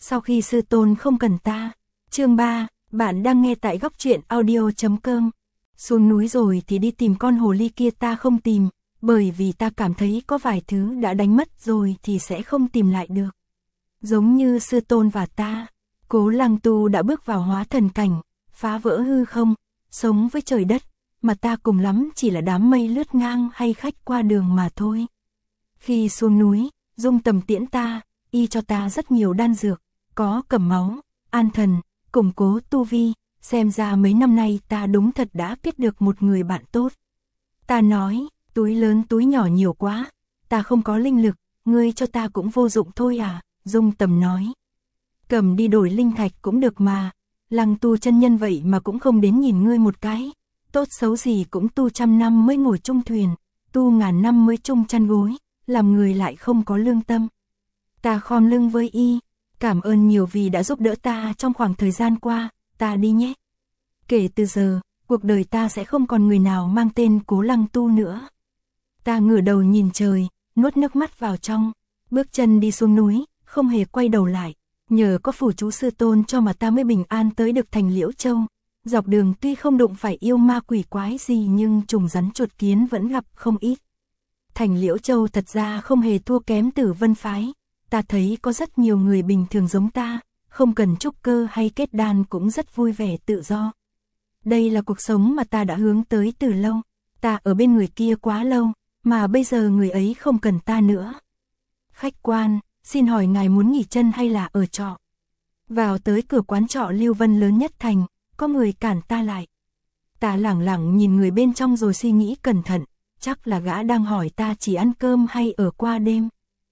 Sau khi sư tôn không cần ta. Chương 3, bạn đang nghe tại góc truyện audio.com. Xuống núi rồi thì đi tìm con hồ ly kia ta không tìm, bởi vì ta cảm thấy có vài thứ đã đánh mất rồi thì sẽ không tìm lại được. Giống như sư tôn và ta, Cố Lăng Tu đã bước vào hóa thần cảnh, phá vỡ hư không, sống với trời đất, mà ta cùng lắm chỉ là đám mây lướt ngang hay khách qua đường mà thôi. Khi xuống núi, Dung Tầm tiễn ta, y cho ta rất nhiều đan dược, có cầm máu, an thần, củng cố tu vi, xem ra mấy năm nay ta đúng thật đã kết được một người bạn tốt. Ta nói, túi lớn túi nhỏ nhiều quá, ta không có linh lực, ngươi cho ta cũng vô dụng thôi à, Dung Tầm nói. Cầm đi đổi linh thạch cũng được mà, Lăng Tu chân nhân vậy mà cũng không đến nhìn ngươi một cái, tốt xấu gì cũng tu 100 năm mới ngồi chung thuyền, tu ngàn năm mới chung chăn gối, làm người lại không có lương tâm. Ta khom lưng với y, cảm ơn nhiều vì đã giúp đỡ ta trong khoảng thời gian qua, ta đi nhé. Kể từ giờ, cuộc đời ta sẽ không còn người nào mang tên Cố Lăng Tu nữa. Ta ngửa đầu nhìn trời, nuốt nước mắt vào trong, bước chân đi xuống núi, không hề quay đầu lại. Nhờ có phù chú sư tôn cho mà ta mới bình an tới được thành Liễu Châu. Dọc đường tuy không đụng phải yêu ma quỷ quái gì nhưng trùng rắn chuột kiến vẫn gặp không ít. Thành Liễu Châu thật ra không hề thua kém Tử Vân Phái. Ta thấy có rất nhiều người bình thường giống ta, không cần trúc cơ hay kết đan cũng rất vui vẻ tự do. Đây là cuộc sống mà ta đã hướng tới từ lâu. Ta ở bên người kia quá lâu, mà bây giờ người ấy không cần ta nữa. Khách quan, xin hỏi ngài muốn nghỉ chân hay là ở trọ? Vào tới cửa quán trọ Lưu Vân lớn nhất thành, có người cản ta lại. Ta lẳng lặng nhìn người bên trong rồi suy nghĩ cẩn thận, chắc là gã đang hỏi ta chỉ ăn cơm hay ở qua đêm.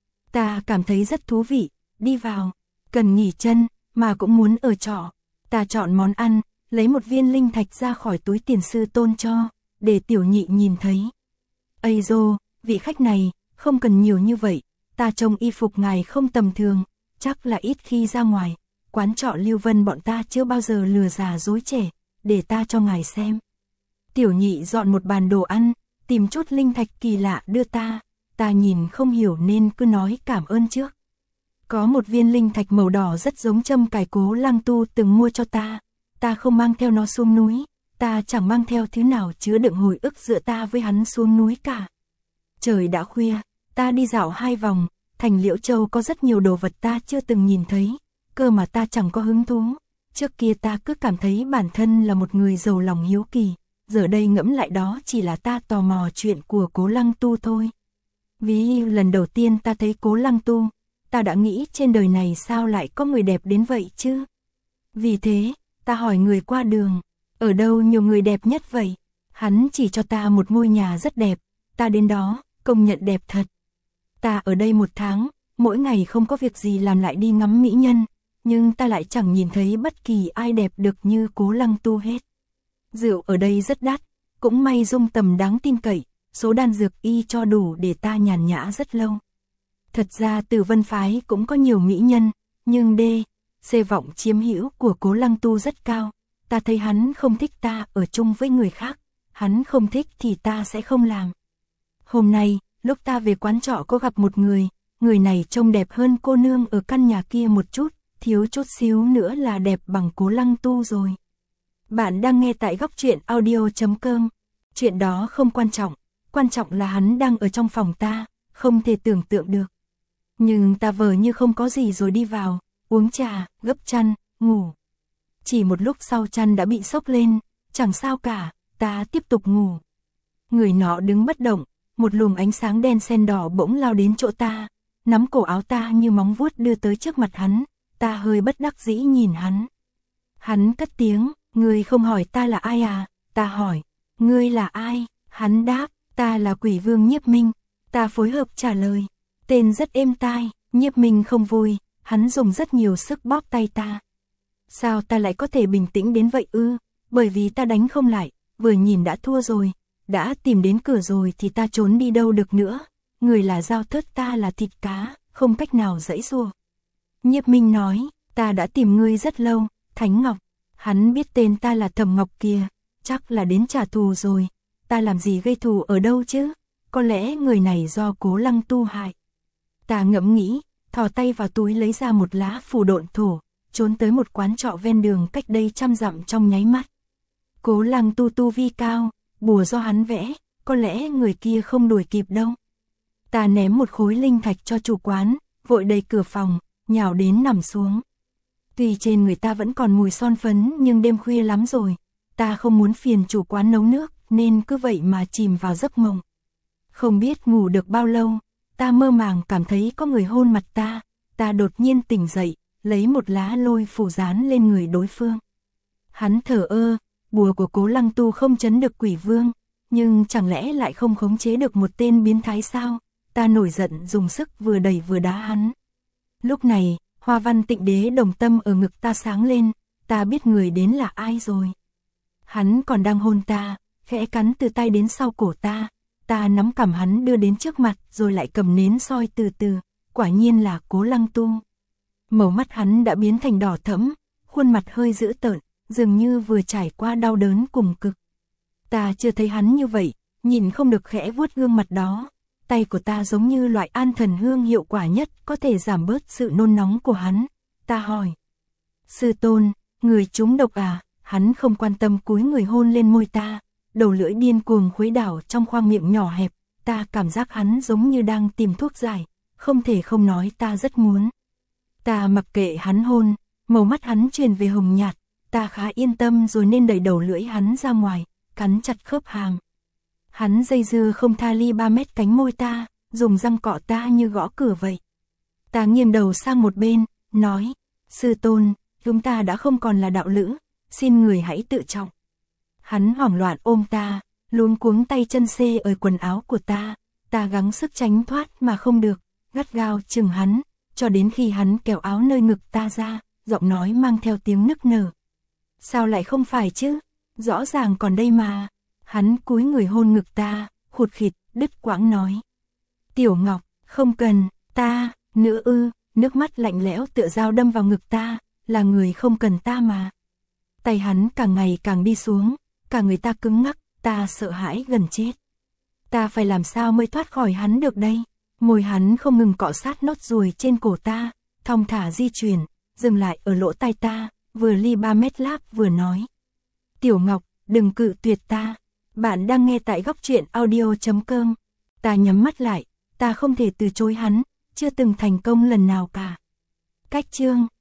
Ta cảm thấy rất thú vị, đi vào, cần nghỉ chân, mà cũng muốn ở trọ. Ta chọn món ăn, lấy một viên linh thạch ra khỏi túi tiền sư tôn cho, để tiểu nhị nhìn thấy. Ây dô, vị khách này, không cần nhiều như vậy, ta trông y phục ngài không tầm thường, chắc là ít khi ra ngoài. Quán trọ Lưu Vân bọn ta chưa bao giờ lừa già dối trẻ, để ta cho ngài xem. Tiểu nhị dọn một bàn đồ ăn, tìm chút linh thạch kỳ lạ đưa ta. Ta nhìn không hiểu nên cứ nói cảm ơn trước. Có một viên linh thạch màu đỏ rất giống châm cài Cố Lăng Tu từng mua cho ta. Ta không mang theo nó xuống núi, ta chẳng mang theo thứ nào chứa đựng hồi ức giữa ta với hắn xuống núi cả. Trời đã khuya, ta đi dạo 2 vòng, thành Liễu Châu có rất nhiều đồ vật ta chưa từng nhìn thấy, cơ mà ta chẳng có hứng thú. Trước kia ta cứ cảm thấy bản thân là một người giàu lòng hiếu kỳ, giờ đây ngẫm lại đó chỉ là ta tò mò chuyện của Cố Lăng Tu thôi. Vì lần đầu tiên ta thấy Cố Lăng Tu, ta đã nghĩ trên đời này sao lại có người đẹp đến vậy chứ? Vì thế, ta hỏi người qua đường, ở đâu nhiều người đẹp nhất vậy? Hắn chỉ cho ta một ngôi nhà rất đẹp, ta đến đó, công nhận đẹp thật. Ta ở đây 1 tháng, mỗi ngày không có việc gì làm lại đi ngắm mỹ nhân, nhưng ta lại chẳng nhìn thấy bất kỳ ai đẹp được như Cố Lăng Tu hết. Rượu ở đây rất đắt, cũng may Dung Tầm đáng tin cậy, số đan dược y cho đủ để ta nhàn nhã rất lâu. Thật ra Tử Vân Phái cũng có nhiều mỹ nhân, nhưng C vọng chiếm hữu của Cố Lăng Tu rất cao. Ta thấy hắn không thích ta ở chung với người khác, hắn không thích thì ta sẽ không làm. Hôm nay, lúc ta về quán trọ có gặp một người này trông đẹp hơn cô nương ở căn nhà kia một chút, thiếu chút xíu nữa là đẹp bằng Cố Lăng Tu rồi. Bạn đang nghe tại góc truyện audio.com. Chuyện đó không quan trọng là hắn đang ở trong phòng ta, không thể tưởng tượng được. Nhưng ta vờ như không có gì rồi đi vào, uống trà, gấp chăn, ngủ. Chỉ một lúc sau chăn đã bị xốc lên, chẳng sao cả, ta tiếp tục ngủ. Người nọ đứng bất động, một luồng ánh sáng đen sen đỏ bỗng lao đến chỗ ta, nắm cổ áo ta như móng vuốt đưa tới trước mặt hắn, ta hơi bất đắc dĩ nhìn hắn. Hắn cất tiếng, ngươi không hỏi ta là ai à? Ta hỏi, ngươi là ai? Hắn đáp, ta là Quỷ Vương Nhiếp Minh. Ta phối hợp trả lời, tên rất êm tai. Nhiếp Minh không vui, hắn dùng rất nhiều sức bóp tay ta. Sao ta lại có thể bình tĩnh đến vậy ư? Bởi vì ta đánh không lại, vừa nhìn đã thua rồi, đã tìm đến cửa rồi thì ta trốn đi đâu được nữa. Người là dao thớt, ta là thịt cá, không cách nào giãy giụa. Nhiếp Minh nói, ta đã tìm ngươi rất lâu, Thánh Ngọc. Hắn biết tên ta là Thẩm Ngọc kìa, chắc là đến trả thù rồi. Ta làm gì gây thù ở đâu chứ? Có lẽ người này do Cố Lăng Tu hại. Ta ngẫm nghĩ, thò tay vào túi lấy ra một lá phù độn thổ, trốn tới một quán trọ ven đường cách đây 100 dặm trong nháy mắt. Cố Lăng tu vi cao, bùa do hắn vẽ, có lẽ người kia không đuổi kịp đâu. Ta ném một khối linh thạch cho chủ quán, vội đẩy cửa phòng, nhào đến nằm xuống. Tuy trên người ta vẫn còn mùi son phấn nhưng đêm khuya lắm rồi, ta không muốn phiền chủ quán nấu nước nên cứ vậy mà chìm vào giấc mộng. Không biết ngủ được bao lâu, ta mơ màng cảm thấy có người hôn mặt ta đột nhiên tỉnh dậy, lấy một lá lôi phù dán lên người đối phương. Hắn thở ơ, bùa của Cố Lăng Tu không trấn được quỷ vương, nhưng chẳng lẽ lại không khống chế được một tên biến thái sao? Ta nổi giận dùng sức vừa đẩy vừa đá hắn. Lúc này, hoa văn Tịnh Đế đồng tâm ở ngực ta sáng lên, ta biết người đến là ai rồi. Hắn còn đang hôn ta, khẽ cắn từ tay đến sau cổ ta nắm cằm hắn đưa đến trước mặt rồi lại cầm nến soi từ từ, quả nhiên là Cố Lăng Tu. Màu mắt hắn đã biến thành đỏ thẫm, khuôn mặt hơi dữ tợn, dường như vừa trải qua đau đớn cùng cực. Ta chưa thấy hắn như vậy, nhìn không được khẽ vuốt gương mặt đó. Tay của ta giống như loại an thần hương hiệu quả nhất có thể giảm bớt sự nôn nóng của hắn. Ta hỏi. Sư tôn, người trúng độc à? Hắn không quan tâm cúi người hôn lên môi ta. Đầu lưỡi điên cuồng khuấy đảo trong khoang miệng nhỏ hẹp. Ta cảm giác hắn giống như đang tìm thuốc giải. Không thể không nói ta rất muốn. Ta mặc kệ hắn hôn. Màu mắt hắn chuyển về hồng nhạt. Ta khá yên tâm rồi nên đẩy đầu lưỡi hắn ra ngoài, cắn chặt khớp hàm. Hắn dây dưa không tha ly 3 mét cánh môi ta, dùng răng cọ ta như gõ cửa vậy. Ta nghiêng đầu sang một bên, nói, sư tôn, chúng ta đã không còn là đạo lữ, xin người hãy tự trọng. Hắn hoảng loạn ôm ta, luống cuống tay chân xê ở quần áo của ta gắng sức tránh thoát mà không được, gắt gao chừng hắn, cho đến khi hắn kéo áo nơi ngực ta ra, giọng nói mang theo tiếng nức nở. Sao lại không phải chứ, rõ ràng còn đây mà. Hắn cúi người hôn ngực ta, khụt khịt, đứt quãng nói. Tiểu Ngọc, không cần, ta, nữa ư, nước mắt lạnh lẽo tựa dao đâm vào ngực ta, là người không cần ta mà. Tay hắn càng ngày càng đi xuống, cả người ta cứng ngắc, ta sợ hãi gần chết. Ta phải làm sao mới thoát khỏi hắn được đây? Môi hắn không ngừng cọ sát nốt ruồi trên cổ ta, thong thả di chuyển, dừng lại ở lỗ tai ta, vừa ly 3 mét láp vừa nói. Tiểu Ngọc, đừng cự tuyệt ta. Bạn đang nghe tại góc truyện audio.com. Ta nhắm mắt lại, ta không thể từ chối hắn, chưa từng thành công lần nào cả. Cách chương